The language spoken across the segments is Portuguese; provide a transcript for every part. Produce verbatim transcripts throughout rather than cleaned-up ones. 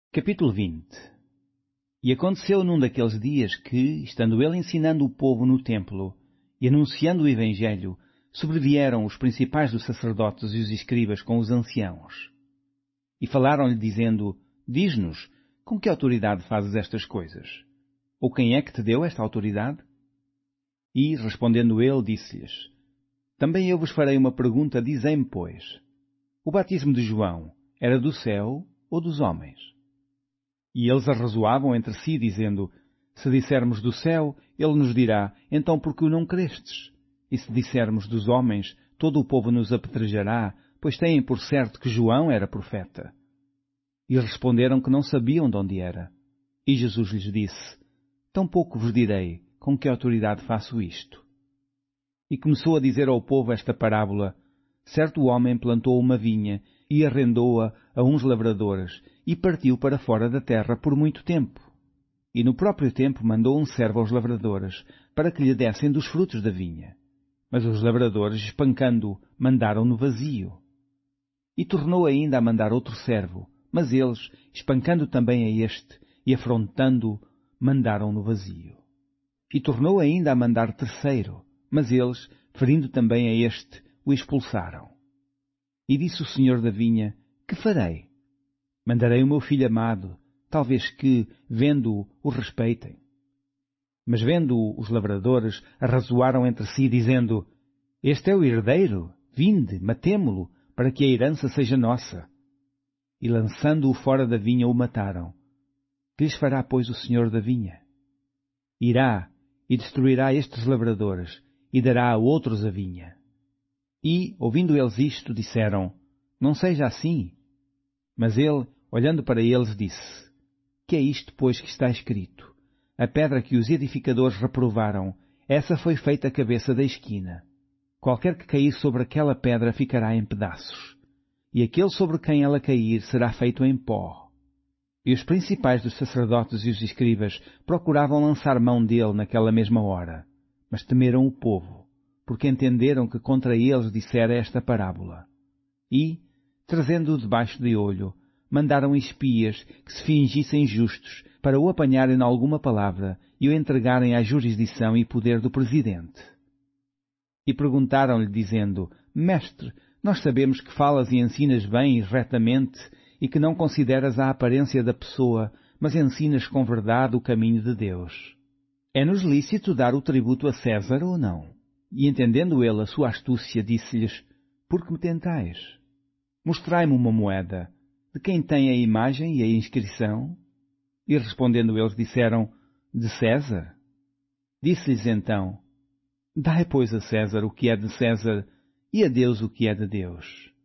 Capítulo vinte. E aconteceu num daqueles dias que, estando ele ensinando o povo no templo e anunciando o Evangelho, sobrevieram os principais dos sacerdotes e os escribas com os anciãos. E falaram-lhe dizendo: Diz-nos, com que autoridade fazes estas coisas? Ou quem é que te deu esta autoridade? E, respondendo ele, disse-lhes: Também eu vos farei uma pergunta, dizei-me, pois, o batismo de João era do céu ou dos homens? E eles arrazoavam entre si, dizendo: Se dissermos do céu, ele nos dirá: Então por que o não crestes? E se dissermos dos homens, todo o povo nos apedrejará, pois têm por certo que João era profeta. E responderam que não sabiam de onde era. E Jesus lhes disse: Tampouco vos direi com que autoridade faço isto. E começou a dizer ao povo esta parábola: Certo homem plantou uma vinha e arrendou-a a uns lavradores e partiu para fora da terra por muito tempo. E no próprio tempo mandou um servo aos lavradores para que lhe dessem dos frutos da vinha. Mas os lavradores, espancando-o, mandaram-no vazio. E tornou ainda a mandar outro servo, mas eles, espancando também a este e afrontando-o, mandaram-no vazio. E tornou ainda a mandar terceiro, mas eles, ferindo também a este, o expulsaram. E disse o senhor da vinha: Que farei? Mandarei o meu filho amado, talvez que, vendo-o, o respeitem. Mas vendo-o, os lavradores arrazoaram entre si, dizendo: Este é o herdeiro, vinde, matemo-lo, para que a herança seja nossa. E lançando-o fora da vinha, o mataram. Que lhes fará, pois, o senhor da vinha? Irá e destruirá estes lavradores, e dará a outros a vinha. E, ouvindo eles isto, disseram: Não seja assim. Mas ele, olhando para eles, disse: Que é isto, pois, que está escrito? A pedra que os edificadores reprovaram, essa foi feita a cabeça da esquina. Qualquer que cair sobre aquela pedra ficará em pedaços, e aquele sobre quem ela cair será feito em pó. E os principais dos sacerdotes e os escribas procuravam lançar mão dele naquela mesma hora, mas temeram o povo, porque entenderam que contra eles dissera esta parábola. E, trazendo-o debaixo de olho, mandaram espias que se fingissem justos para o apanharem em alguma palavra e o entregarem à jurisdição e poder do presidente. E perguntaram-lhe, dizendo: Mestre, nós sabemos que falas e ensinas bem e retamente, e que não consideras a aparência da pessoa, mas ensinas com verdade o caminho de Deus. É-nos lícito dar o tributo a César ou não? E entendendo ele a sua astúcia, disse-lhes: Por que me tentais? Mostrai-me uma moeda. De quem tem a imagem e a inscrição? E respondendo eles disseram: De César. Disse-lhes então: Dai, pois, a César o que é de César, e a Deus o que é de Deus.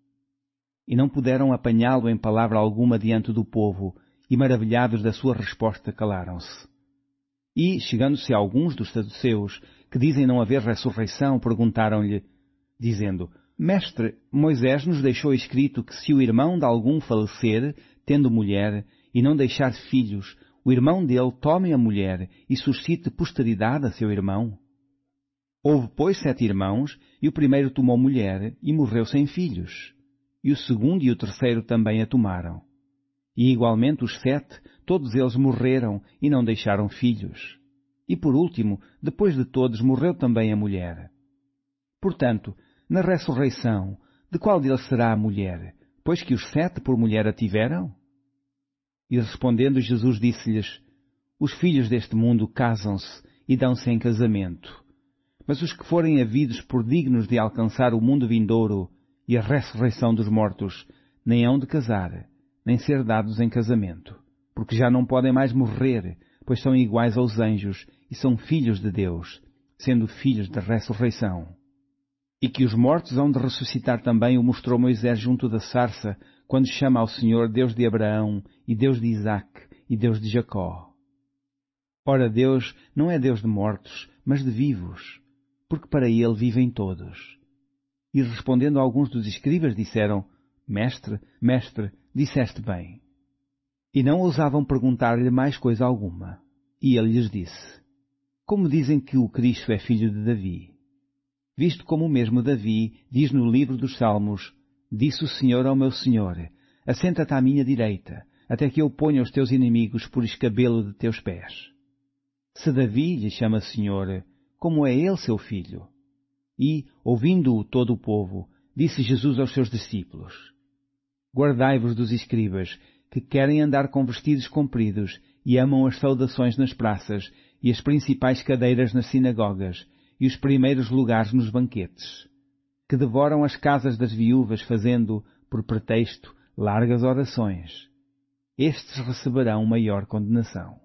E não puderam apanhá-lo em palavra alguma diante do povo, e maravilhados da sua resposta calaram-se. E, chegando-se a alguns dos saduceus, que dizem não haver ressurreição, perguntaram-lhe, dizendo: Mestre, Moisés nos deixou escrito que se o irmão de algum falecer, tendo mulher, e não deixar filhos, o irmão dele tome a mulher e suscite posteridade a seu irmão. Houve, pois, sete irmãos, e o primeiro tomou mulher, e morreu sem filhos. E o segundo e o terceiro também a tomaram. E igualmente os sete, todos eles morreram, e não deixaram filhos. E por último, depois de todos, morreu também a mulher. Portanto, na ressurreição, de qual deles será a mulher, pois que os sete por mulher a tiveram? E respondendo Jesus disse-lhes: Os filhos deste mundo casam-se e dão-se em casamento. Mas os que forem havidos por dignos de alcançar o mundo vindouro e a ressurreição dos mortos, nem hão de casar, nem ser dados em casamento, porque já não podem mais morrer, pois são iguais aos anjos e são filhos de Deus, sendo filhos da ressurreição. E que os mortos hão de ressuscitar também o mostrou Moisés junto da sarça, quando chama ao Senhor Deus de Abraão, e Deus de Isaque, e Deus de Jacó. Ora, Deus não é Deus de mortos, mas de vivos, porque para ele vivem todos. E respondendo alguns dos escribas disseram: Mestre, mestre, disseste bem. E não ousavam perguntar-lhe mais coisa alguma. E ele lhes disse: Como dizem que o Cristo é filho de Davi? Visto como o mesmo Davi diz no livro dos Salmos: Disse o Senhor ao meu Senhor: Assenta-te à minha direita, até que eu ponha os teus inimigos por escabelo de teus pés. Se Davi lhe chama Senhor, como é ele seu filho? E, ouvindo-o todo o povo, disse Jesus aos seus discípulos: Guardai-vos dos escribas, que querem andar com vestidos compridos e amam as saudações nas praças e as principais cadeiras nas sinagogas e os primeiros lugares nos banquetes, que devoram as casas das viúvas fazendo, por pretexto, largas orações. Estes receberão maior condenação.